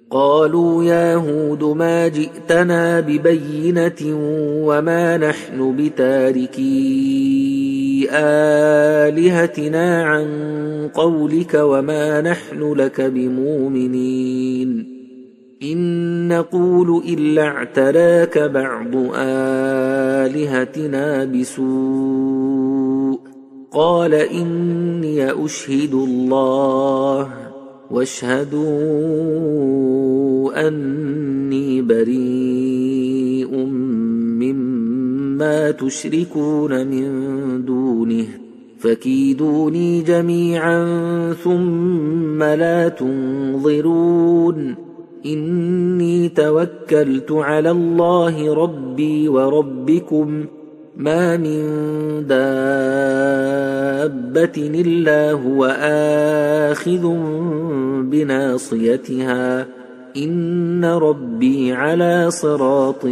قالوا يا هود ما جئتنا ببينة وما نحن بتاركي آلهتنا عن قولك وما نحن لك بمؤمنين إن نقول إلا اعتراك بعض آلهتنا بسوء قال إني أشهد الله واشهدوا أني بريء مما تشركون من دونه فكيدوني جميعا ثم لا تنظرون إني توكلت على الله ربي وربكم ما من دابة إلا هو آخذ بناصيتها إن ربي على صراط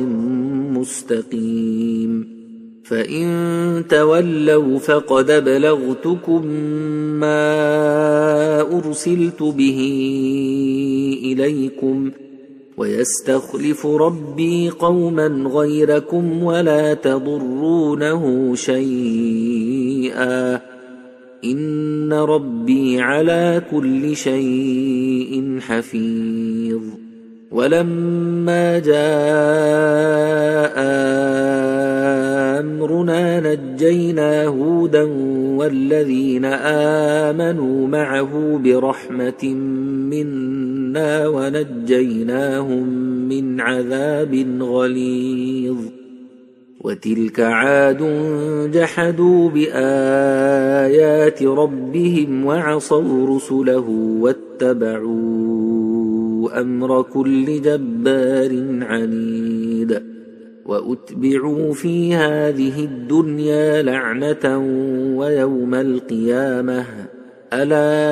مستقيم فإن تولوا فقد بلغتكم ما أرسلت به إليكم ويستخلف ربي قوما غيركم ولا تضرونه شيئا إن ربي على كل شيء حفيظ ولما جاء أمرنا نجينا هودا والذين آمنوا معه برحمة منا ونجيناهم من عذاب غليظ وتلك عاد جحدوا بآيات ربهم وعصوا رسله واتبعوا أمر كل جبار عنيد وأتبعوا في هذه الدنيا لعنة ويوم القيامة ألا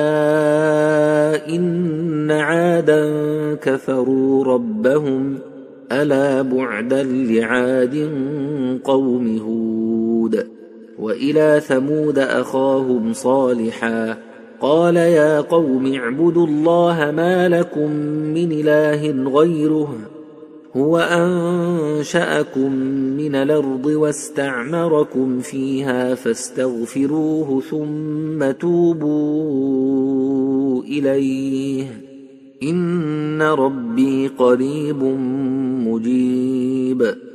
إن عادا كفروا ربهم ألا بعدا لعاد قوم هود وإلى ثمود أخاهم صالحا قال يا قوم اعبدوا الله ما لكم من إله غيره هو أنشأكم من الأرض واستعمركم فيها فاستغفروه ثم توبوا إليه إن ربي قريب مجيب